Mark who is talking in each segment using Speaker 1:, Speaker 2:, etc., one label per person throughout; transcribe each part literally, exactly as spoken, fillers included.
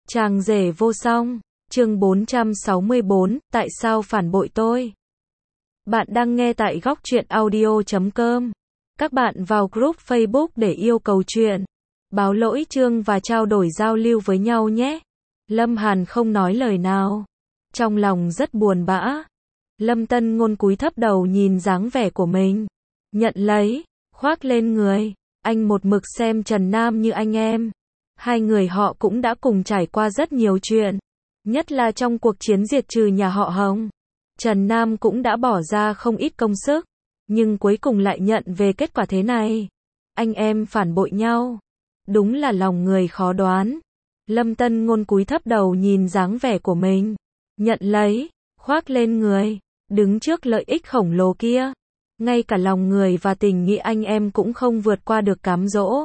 Speaker 1: Chàng rể vô song, chương bốn trăm sáu mươi bốn, tại sao phản bội tôi? Bạn đang nghe tại góc truyện audio chấm com. Các bạn vào group Facebook để yêu cầu chuyện, báo lỗi chương và trao đổi giao lưu với nhau nhé. Lâm Hàn không nói lời nào, trong lòng rất buồn bã. Lâm Tân Ngôn cúi thấp đầu nhìn dáng vẻ của mình, nhận lấy, khoác lên người. Anh một mực xem Trần Nam như anh em. Hai người họ cũng đã cùng trải qua rất nhiều chuyện, nhất là trong cuộc chiến diệt trừ nhà họ Hồng. Trần Nam cũng đã bỏ ra không ít công sức, nhưng cuối cùng lại nhận về kết quả thế này. Anh em phản bội nhau, đúng là lòng người khó đoán. Lâm Tân Ngôn cúi thấp đầu nhìn dáng vẻ của mình, nhận lấy, khoác lên người, đứng trước lợi ích khổng lồ kia. Ngay cả lòng người và tình nghĩa anh em cũng không vượt qua được cám dỗ.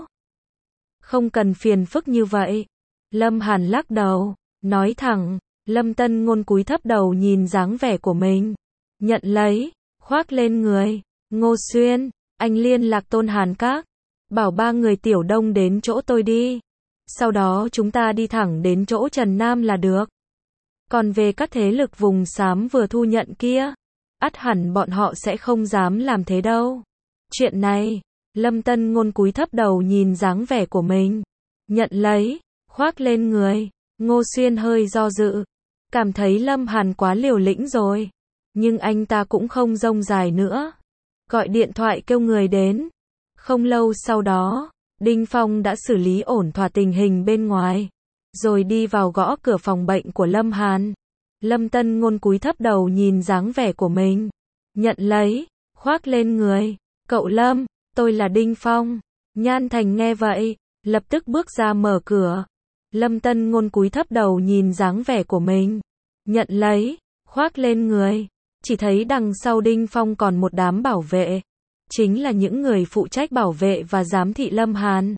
Speaker 1: Không cần phiền phức như vậy. Lâm Hàn lắc đầu, nói thẳng. Lâm Tân Ngôn cúi thấp đầu nhìn dáng vẻ của mình, nhận lấy, khoác lên người. Ngô Xuyên, anh liên lạc Tôn Hàn Các, bảo ba người Tiểu Đông đến chỗ tôi đi. Sau đó chúng ta đi thẳng đến chỗ Trần Nam là được. Còn về các thế lực vùng xám vừa thu nhận kia, ắt hẳn bọn họ sẽ không dám làm thế đâu. Chuyện này, Lâm Tân Ngôn cúi thấp đầu nhìn dáng vẻ của mình, nhận lấy, khoác lên người. Ngô Xuyên hơi do dự, cảm thấy Lâm Hàn quá liều lĩnh rồi, nhưng anh ta cũng không rông dài nữa, gọi điện thoại kêu người đến. Không lâu sau đó, Đinh Phong đã xử lý ổn thỏa tình hình bên ngoài, rồi đi vào gõ cửa phòng bệnh của Lâm Hàn. Lâm Tân Ngôn cúi thấp đầu nhìn dáng vẻ của mình, nhận lấy, khoác lên người. Cậu Lâm, tôi là Đinh Phong. Nhan Thành nghe vậy, lập tức bước ra mở cửa. Lâm Tân Ngôn cúi thấp đầu nhìn dáng vẻ của mình, nhận lấy, khoác lên người. Chỉ thấy đằng sau Đinh Phong còn một đám bảo vệ, chính là những người phụ trách bảo vệ và giám thị Lâm Hàn.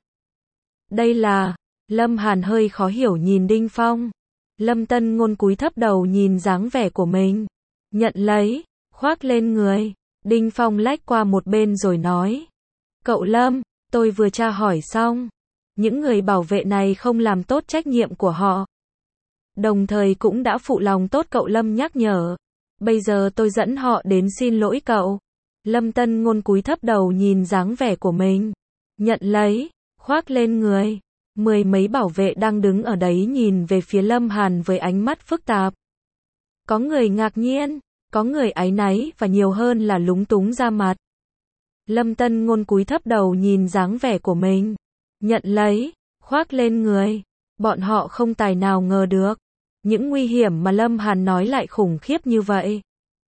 Speaker 1: Đây là, Lâm Hàn hơi khó hiểu nhìn Đinh Phong. Lâm Tân Ngôn cúi thấp đầu nhìn dáng vẻ của mình, nhận lấy, khoác lên người. Đinh Phong lách qua một bên rồi nói, cậu Lâm, tôi vừa tra hỏi xong, những người bảo vệ này không làm tốt trách nhiệm của họ, đồng thời cũng đã phụ lòng tốt cậu Lâm nhắc nhở. Bây giờ tôi dẫn họ đến xin lỗi cậu. Lâm Tân Ngôn cúi thấp đầu nhìn dáng vẻ của mình, nhận lấy, khoác lên người. Mười mấy bảo vệ đang đứng ở đấy nhìn về phía Lâm Hàn với ánh mắt phức tạp. Có người ngạc nhiên, có người áy náy và nhiều hơn là lúng túng ra mặt. Lâm Tân Ngôn cúi thấp đầu nhìn dáng vẻ của mình, nhận lấy, khoác lên người. Bọn họ không tài nào ngờ được, những nguy hiểm mà Lâm Hàn nói lại khủng khiếp như vậy.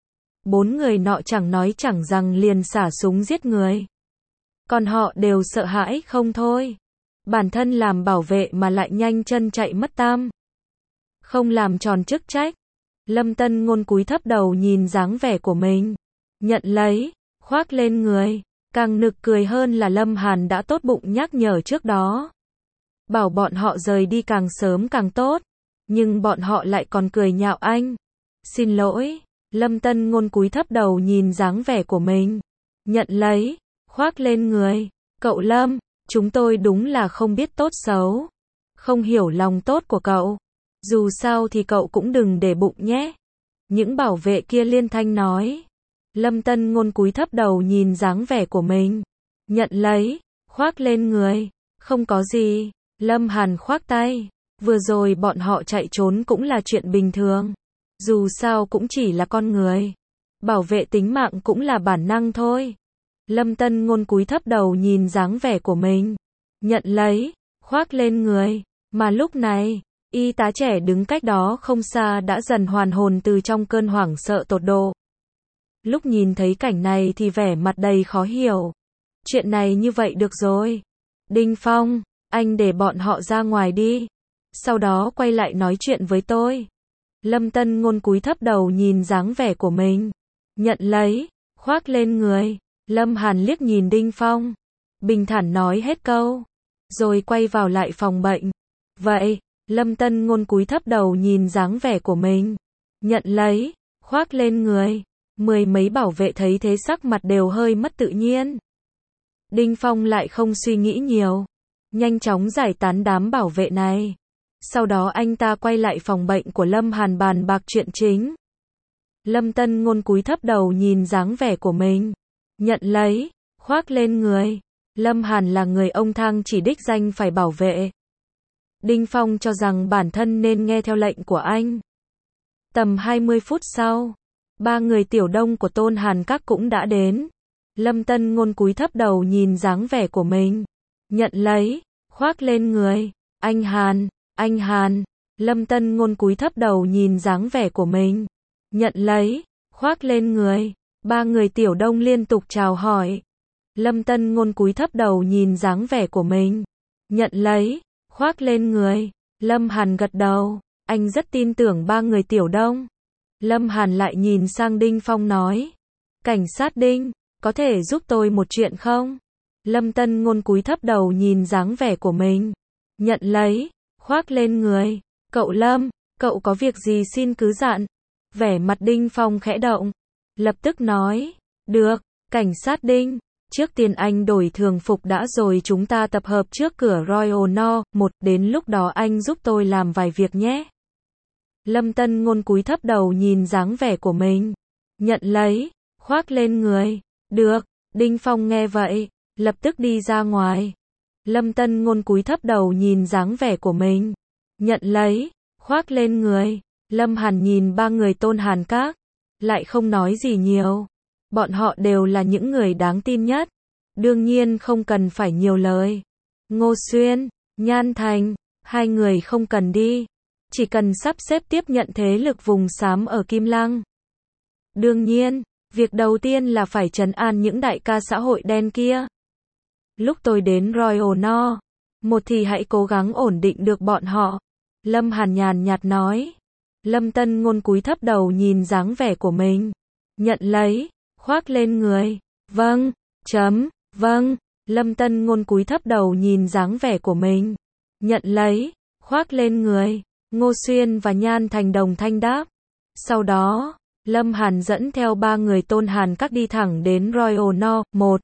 Speaker 1: Bốn người nọ chẳng nói chẳng rằng liền xả súng giết người. Còn họ đều sợ hãi không thôi. Bản thân làm bảo vệ mà lại nhanh chân chạy mất tăm, không làm tròn chức trách. Lâm Tân Ngôn cúi thấp đầu nhìn dáng vẻ của mình, nhận lấy, khoác lên người. Càng nực cười hơn là Lâm Hàn đã tốt bụng nhắc nhở trước đó, bảo bọn họ rời đi càng sớm càng tốt, nhưng bọn họ lại còn cười nhạo anh. Xin lỗi. Lâm Tân Ngôn cúi thấp đầu nhìn dáng vẻ của mình, nhận lấy, khoác lên người. Cậu Lâm, chúng tôi đúng là không biết tốt xấu, không hiểu lòng tốt của cậu. Dù sao thì cậu cũng đừng để bụng nhé. Những bảo vệ kia liên thanh nói. Lâm Tân Ngôn cúi thấp đầu nhìn dáng vẻ của mình, nhận lấy, khoác lên người. Không có gì. Lâm Hàn khoác tay. Vừa rồi bọn họ chạy trốn cũng là chuyện bình thường. Dù sao cũng chỉ là con người, bảo vệ tính mạng cũng là bản năng thôi. Lâm Tân Ngôn cúi thấp đầu nhìn dáng vẻ của mình, nhận lấy, khoác lên người. Mà lúc này, y tá trẻ đứng cách đó không xa đã dần hoàn hồn từ trong cơn hoảng sợ tột độ. Lúc nhìn thấy cảnh này thì vẻ mặt đầy khó hiểu. Chuyện này như vậy được rồi. Đinh Phong, anh để bọn họ ra ngoài đi, sau đó quay lại nói chuyện với tôi. Lâm Tân Ngôn cúi thấp đầu nhìn dáng vẻ của mình, nhận lấy, khoác lên người. Lâm Hàn liếc nhìn Đinh Phong, bình thản nói hết câu, rồi quay vào lại phòng bệnh. Vậy, Lâm Tân Ngôn cúi thấp đầu nhìn dáng vẻ của mình, nhận lấy, khoác lên người. Mười mấy bảo vệ thấy thế sắc mặt đều hơi mất tự nhiên. Đinh Phong lại không suy nghĩ nhiều, nhanh chóng giải tán đám bảo vệ này. Sau đó anh ta quay lại phòng bệnh của Lâm Hàn bàn bạc chuyện chính. Lâm Tân Ngôn cúi thấp đầu nhìn dáng vẻ của mình. Nhận lấy, khoác lên người. Lâm Hàn là người ông Thang chỉ đích danh phải bảo vệ. Đinh Phong cho rằng bản thân nên nghe theo lệnh của anh. Tầm hai mươi phút sau, ba người tiểu đông của Tôn Hàn Các cũng đã đến. Lâm Tân Ngôn cúi thấp đầu nhìn dáng vẻ của mình. Nhận lấy, khoác lên người. Anh Hàn, anh Hàn. Lâm Tân Ngôn cúi thấp đầu nhìn dáng vẻ của mình. Nhận lấy, khoác lên người. Ba người tiểu đông liên tục chào hỏi. Lâm Tân Ngôn cúi thấp đầu nhìn dáng vẻ của mình. Nhận lấy, khoác lên người. Lâm Hàn gật đầu. Anh rất tin tưởng ba người tiểu đông. Lâm Hàn lại nhìn sang Đinh Phong nói. Cảnh sát Đinh, có thể giúp tôi một chuyện không? Lâm Tân Ngôn cúi thấp đầu nhìn dáng vẻ của mình. Nhận lấy, khoác lên người. Cậu Lâm, cậu có việc gì xin cứ dặn. Vẻ mặt Đinh Phong khẽ động. Lập tức nói. Được, cảnh sát Đinh. Trước tiên anh đổi thường phục đã rồi chúng ta tập hợp trước cửa Royal No. Một, đến lúc đó anh giúp tôi làm vài việc nhé. Lâm Tân Ngôn cúi thấp đầu nhìn dáng vẻ của mình. Nhận lấy, khoác lên người. Được, Đinh Phong nghe vậy, lập tức đi ra ngoài. Lâm Tân Ngôn cúi thấp đầu nhìn dáng vẻ của mình. Nhận lấy, khoác lên người. Lâm Hàn nhìn ba người Tôn Hàn Các, lại không nói gì nhiều. Bọn họ đều là những người đáng tin nhất. Đương nhiên không cần phải nhiều lời. Ngô Xuyên, Nhan Thành, hai người không cần đi. Chỉ cần sắp xếp tiếp nhận thế lực vùng xám ở Kim Lăng. Đương nhiên, việc đầu tiên là phải trấn an những đại ca xã hội đen kia. Lúc tôi đến Royal No, một thì hãy cố gắng ổn định được bọn họ. Lâm Hàn nhàn nhạt nói. Lâm Tân Ngôn cúi thấp đầu nhìn dáng vẻ của mình. Nhận lấy, khoác lên người. Vâng, chấm, vâng. Lâm Tân Ngôn cúi thấp đầu nhìn dáng vẻ của mình. Nhận lấy, khoác lên người. Ngô Xuyên và Nhan Thành đồng thanh đáp. Sau đó, Lâm Hàn dẫn theo ba người Tôn Hàn Các đi thẳng đến Royal No. Một.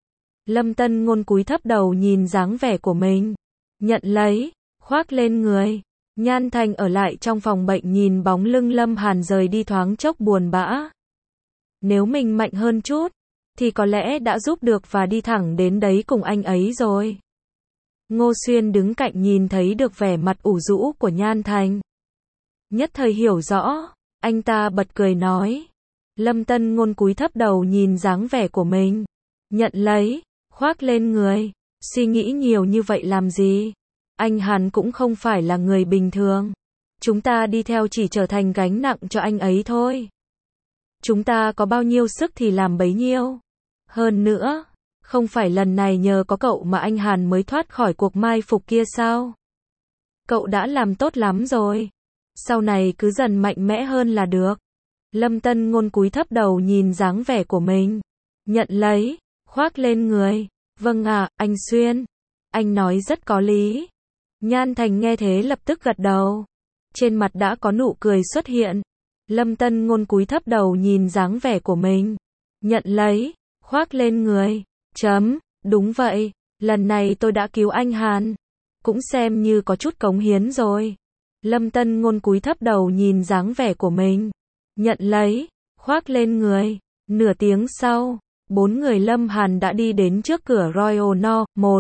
Speaker 1: Lâm Tân Ngôn cúi thấp đầu nhìn dáng vẻ của mình. Nhận lấy, khoác lên người. Nhan Thành ở lại trong phòng bệnh nhìn bóng lưng Lâm Hàn rời đi thoáng chốc buồn bã. Nếu mình mạnh hơn chút, thì có lẽ đã giúp được và đi thẳng đến đấy cùng anh ấy rồi. Ngô Xuyên đứng cạnh nhìn thấy được vẻ mặt ủ rũ của Nhan Thành. Nhất thời hiểu rõ, anh ta bật cười nói. Lâm Tân Ngôn cúi thấp đầu nhìn dáng vẻ của mình. Nhận lấy, khoác lên người. Suy nghĩ nhiều như vậy làm gì? Anh Hàn cũng không phải là người bình thường. Chúng ta đi theo chỉ trở thành gánh nặng cho anh ấy thôi. Chúng ta có bao nhiêu sức thì làm bấy nhiêu. Hơn nữa, không phải lần này nhờ có cậu mà anh Hàn mới thoát khỏi cuộc mai phục kia sao? Cậu đã làm tốt lắm rồi. Sau này cứ dần mạnh mẽ hơn là được. Lâm Tân Ngôn cúi thấp đầu nhìn dáng vẻ của mình. Nhận lấy, khoác lên người. Vâng ạ, anh Xuyên. Anh nói rất có lý. Nhan Thành nghe thế lập tức gật đầu. Trên mặt đã có nụ cười xuất hiện. Lâm Tân Ngôn cúi thấp đầu nhìn dáng vẻ của mình. Nhận lấy, khoác lên người. Chấm, đúng vậy. Lần này tôi đã cứu anh Hàn. Cũng xem như có chút cống hiến rồi. Lâm Tân Ngôn cúi thấp đầu nhìn dáng vẻ của mình. Nhận lấy, khoác lên người. Nửa tiếng sau, bốn người Lâm Hàn đã đi đến trước cửa Royal No. Một.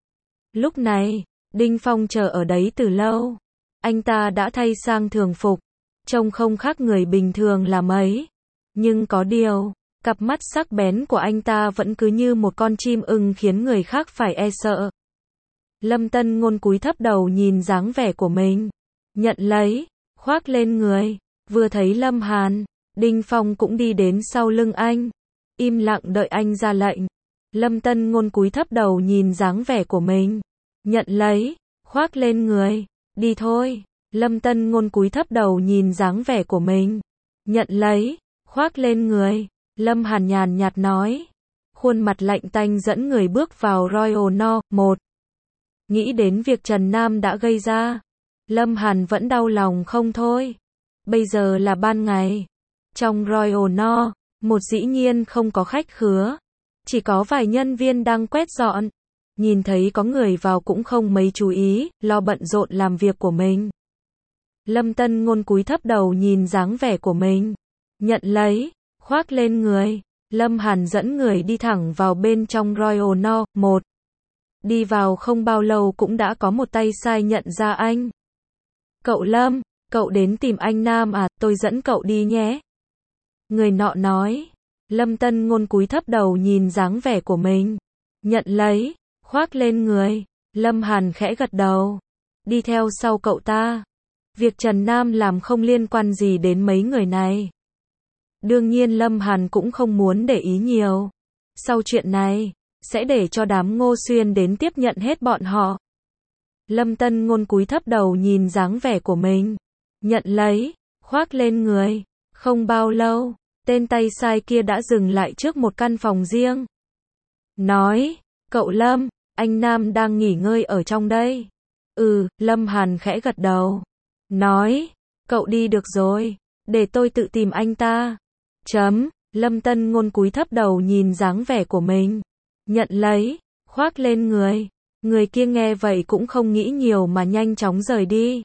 Speaker 1: Lúc này, Đinh Phong chờ ở đấy từ lâu. Anh ta đã thay sang thường phục, trông không khác người bình thường là mấy. Nhưng có điều, cặp mắt sắc bén của anh ta vẫn cứ như một con chim ưng khiến người khác phải e sợ. Lâm Tân Ngôn cúi thấp đầu nhìn dáng vẻ của mình. Nhận lấy, khoác lên người. Vừa thấy Lâm Hàn, Đinh Phong cũng đi đến sau lưng anh. Im lặng đợi anh ra lệnh. Lâm Tân Ngôn cúi thấp đầu nhìn dáng vẻ của mình. Nhận lấy, khoác lên người. Đi thôi. Lâm Tân Ngôn cúi thấp đầu nhìn dáng vẻ của mình. Nhận lấy, khoác lên người. Lâm Hàn nhàn nhạt nói. Khuôn mặt lạnh tanh dẫn người bước vào Royal No. Một. Nghĩ đến việc Trần Nam đã gây ra, Lâm Hàn vẫn đau lòng không thôi. Bây giờ là ban ngày. Trong Royal No. Một dĩ nhiên không có khách khứa. Chỉ có vài nhân viên đang quét dọn. Nhìn thấy có người vào cũng không mấy chú ý, lo bận rộn làm việc của mình. Lâm Tân Ngôn cúi thấp đầu nhìn dáng vẻ của mình. Nhận lấy, khoác lên người. Lâm Hàn dẫn người đi thẳng vào bên trong Royal No. một. Đi vào không bao lâu cũng đã có một tay sai nhận ra anh. Cậu Lâm, cậu đến tìm anh Nam à, tôi dẫn cậu đi nhé. Người nọ nói. Lâm Tân Ngôn cúi thấp đầu nhìn dáng vẻ của mình. Nhận lấy, khoác lên người. Lâm Hàn khẽ gật đầu. Đi theo sau cậu ta. Việc Trần Nam làm không liên quan gì đến mấy người này. Đương nhiên Lâm Hàn cũng không muốn để ý nhiều. Sau chuyện này, sẽ để cho đám Ngô Xuyên đến tiếp nhận hết bọn họ. Lâm Tân Ngôn cúi thấp đầu nhìn dáng vẻ của mình. Nhận lấy, khoác lên người. Không bao lâu, tên tay sai kia đã dừng lại trước một căn phòng riêng. Nói, cậu Lâm, anh Nam đang nghỉ ngơi ở trong đây. Ừ, Lâm Hàn khẽ gật đầu. Nói, cậu đi được rồi, để tôi tự tìm anh ta. Chấm, Lâm Tân Ngôn cúi thấp đầu nhìn dáng vẻ của mình. Nhận lấy, khoác lên người. Người kia nghe vậy cũng không nghĩ nhiều mà nhanh chóng rời đi.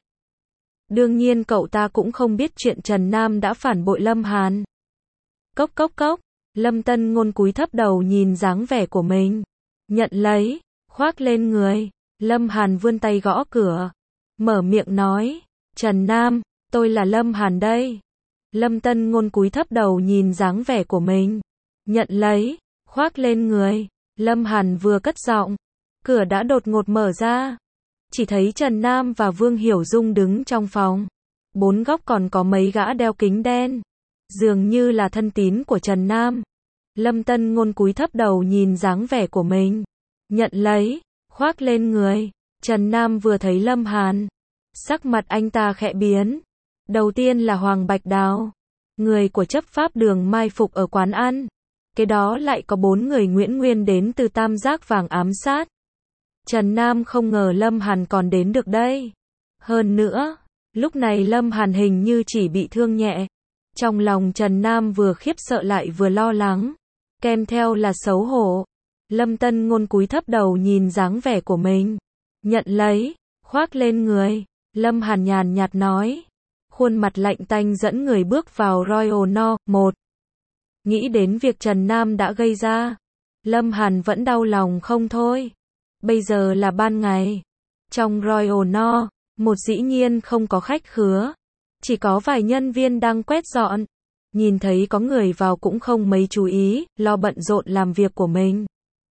Speaker 1: Đương nhiên cậu ta cũng không biết chuyện Trần Nam đã phản bội Lâm Hàn. Cốc cốc cốc, Lâm Tân Ngôn cúi thấp đầu nhìn dáng vẻ của mình. Nhận lấy, khoác lên người. Lâm Hàn vươn tay gõ cửa. Mở miệng nói. Trần Nam, tôi là Lâm Hàn đây. Lâm Tân Ngôn cúi thấp đầu nhìn dáng vẻ của mình. Nhận lấy, khoác lên người. Lâm Hàn vừa cất giọng, cửa đã đột ngột mở ra. Chỉ thấy Trần Nam và Vương Hiểu Dung đứng trong phòng. Bốn góc còn có mấy gã đeo kính đen. Dường như là thân tín của Trần Nam. Lâm Tân Ngôn cúi thấp đầu nhìn dáng vẻ của mình. Nhận lấy, khoác lên người. Trần Nam vừa thấy Lâm Hàn. Sắc mặt anh ta khẽ biến. Đầu tiên là Hoàng Bạch Đào. Người của chấp pháp đường mai phục ở quán ăn. Kế đó lại có bốn người Nguyễn Nguyên đến từ Tam Giác Vàng ám sát. Trần Nam không ngờ Lâm Hàn còn đến được đây. Hơn nữa, lúc này Lâm Hàn hình như chỉ bị thương nhẹ. Trong lòng Trần Nam vừa khiếp sợ lại vừa lo lắng. Kèm theo là xấu hổ. Lâm Tân Ngôn cúi thấp đầu nhìn dáng vẻ của mình. Nhận lấy, khoác lên người. Lâm Hàn nhàn nhạt nói. Khuôn mặt lạnh tanh dẫn người bước vào Royal No. một. Nghĩ đến việc Trần Nam đã gây ra. Lâm Hàn vẫn đau lòng không thôi. Bây giờ là ban ngày. Trong Royal No. một dĩ nhiên không có khách khứa. Chỉ có vài nhân viên đang quét dọn. Nhìn thấy có người vào cũng không mấy chú ý, lo bận rộn làm việc của mình.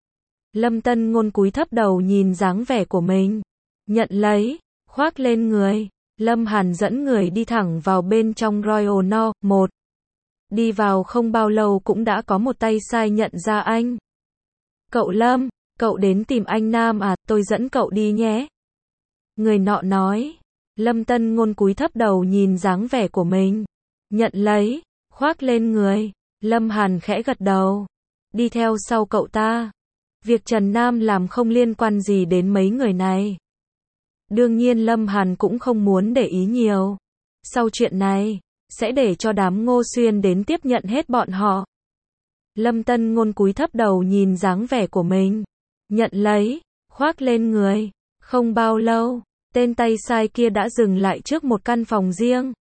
Speaker 1: Lâm Tân Ngôn cúi thấp đầu nhìn dáng vẻ của mình. Nhận lấy, khoác lên người. Lâm Hàn dẫn người đi thẳng vào bên trong Royal No. một. Đi vào không bao lâu cũng đã có một tay sai nhận ra anh. Cậu Lâm, cậu đến tìm anh Nam à, tôi dẫn cậu đi nhé. Người nọ nói. Lâm Tân Ngôn cúi thấp đầu nhìn dáng vẻ của mình. Nhận lấy, khoác lên người. Lâm Hàn khẽ gật đầu. Đi theo sau cậu ta. Việc Trần Nam làm không liên quan gì đến mấy người này. Đương nhiên Lâm Hàn cũng không muốn để ý nhiều. Sau chuyện này, sẽ để cho đám Ngô Xuyên đến tiếp nhận hết bọn họ. Lâm Tân Ngôn cúi thấp đầu nhìn dáng vẻ của mình. Nhận lấy, khoác lên người. Không bao lâu, tên tay sai kia đã dừng lại trước một căn phòng riêng.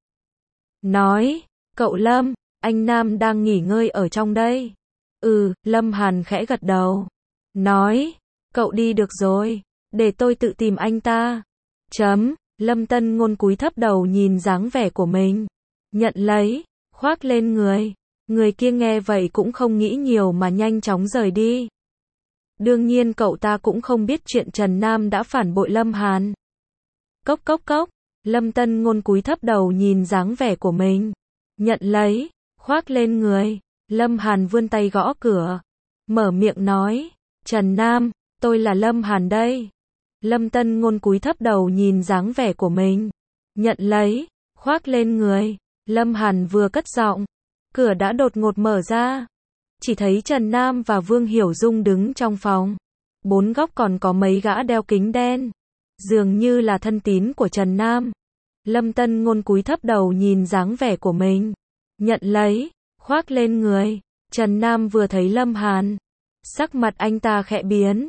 Speaker 1: Nói, cậu Lâm, anh Nam đang nghỉ ngơi ở trong đây. Ừ, Lâm Hàn khẽ gật đầu. Nói, cậu đi được rồi, để tôi tự tìm anh ta. Chấm, Lâm Tân Ngôn cúi thấp đầu nhìn dáng vẻ của mình. Nhận lấy, khoác lên người. Người kia nghe vậy cũng không nghĩ nhiều mà nhanh chóng rời đi. Đương nhiên cậu ta cũng không biết chuyện Trần Nam đã phản bội Lâm Hàn. Cốc cốc cốc, Lâm Tân Ngôn cúi thấp đầu nhìn dáng vẻ của mình. Nhận lấy, khoác lên người. Lâm Hàn vươn tay gõ cửa. Mở miệng nói. Trần Nam, tôi là Lâm Hàn đây. Lâm Tân Ngôn cúi thấp đầu nhìn dáng vẻ của mình. Nhận lấy, khoác lên người. Lâm Hàn vừa cất giọng, cửa đã đột ngột mở ra. Chỉ thấy Trần Nam và Vương Hiểu Dung đứng trong phòng. Bốn góc còn có mấy gã đeo kính đen. Dường như là thân tín của Trần Nam. Lâm Tân Ngôn cúi thấp đầu nhìn dáng vẻ của mình. Nhận lấy, khoác lên người. Trần Nam vừa thấy Lâm Hàn. Sắc mặt anh ta khẽ biến.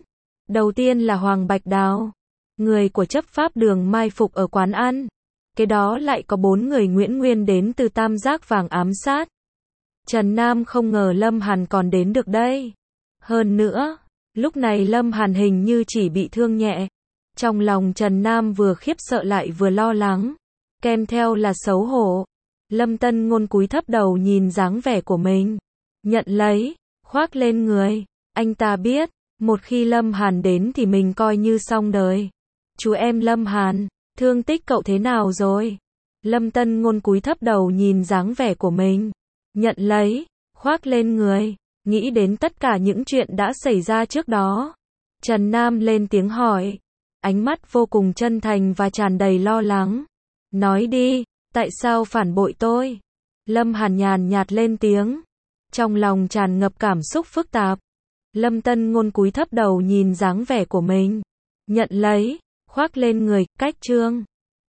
Speaker 1: Đầu tiên là Hoàng Bạch Đào, người của chấp pháp đường mai phục ở quán ăn. Kế đó lại có bốn người Nguyễn Nguyên đến từ Tam Giác Vàng ám sát. Trần Nam không ngờ Lâm Hàn còn đến được đây. Hơn nữa, lúc này Lâm Hàn hình như chỉ bị thương nhẹ. Trong lòng Trần Nam vừa khiếp sợ lại vừa lo lắng, kèm theo là xấu hổ. Lâm Tân Ngôn cúi thấp đầu nhìn dáng vẻ của mình, nhận lấy, khoác lên người. Anh ta biết, một khi Lâm Hàn đến thì mình coi như xong đời. Chú em Lâm Hàn, thương tích cậu thế nào rồi? Lâm Tân Ngôn cúi thấp đầu nhìn dáng vẻ của mình, nhận lấy, khoác lên người, nghĩ đến tất cả những chuyện đã xảy ra trước đó. Trần Nam lên tiếng hỏi, ánh mắt vô cùng chân thành và tràn đầy lo lắng. Nói đi, tại sao phản bội tôi? Lâm Hàn nhàn nhạt lên tiếng, trong lòng tràn ngập cảm xúc phức tạp. Lâm Tân Ngôn cúi thấp đầu nhìn dáng vẻ của mình, nhận lấy, khoác lên người, cách chương